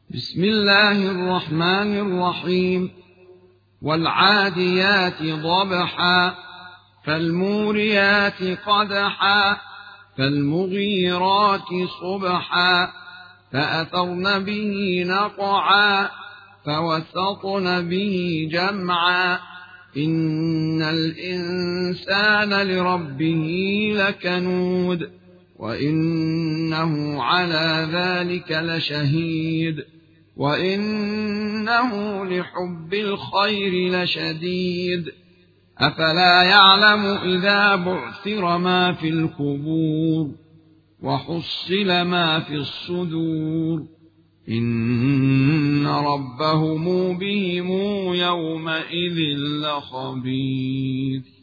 بسم الله الرحمن الرحيم. والعاديات ضبحا فالموريات قدحا فالمغيرات صبحا فأثرن به نقعا فوسطن به جمعا إن الإنسان لربه لكنود وإنه على ذلك لشهيد وإنه لحب الخير لشديد أفلا يعلم إذا بعثر ما في القبور وحصل ما في الصدور إن ربهم بهم يومئذ لخبير.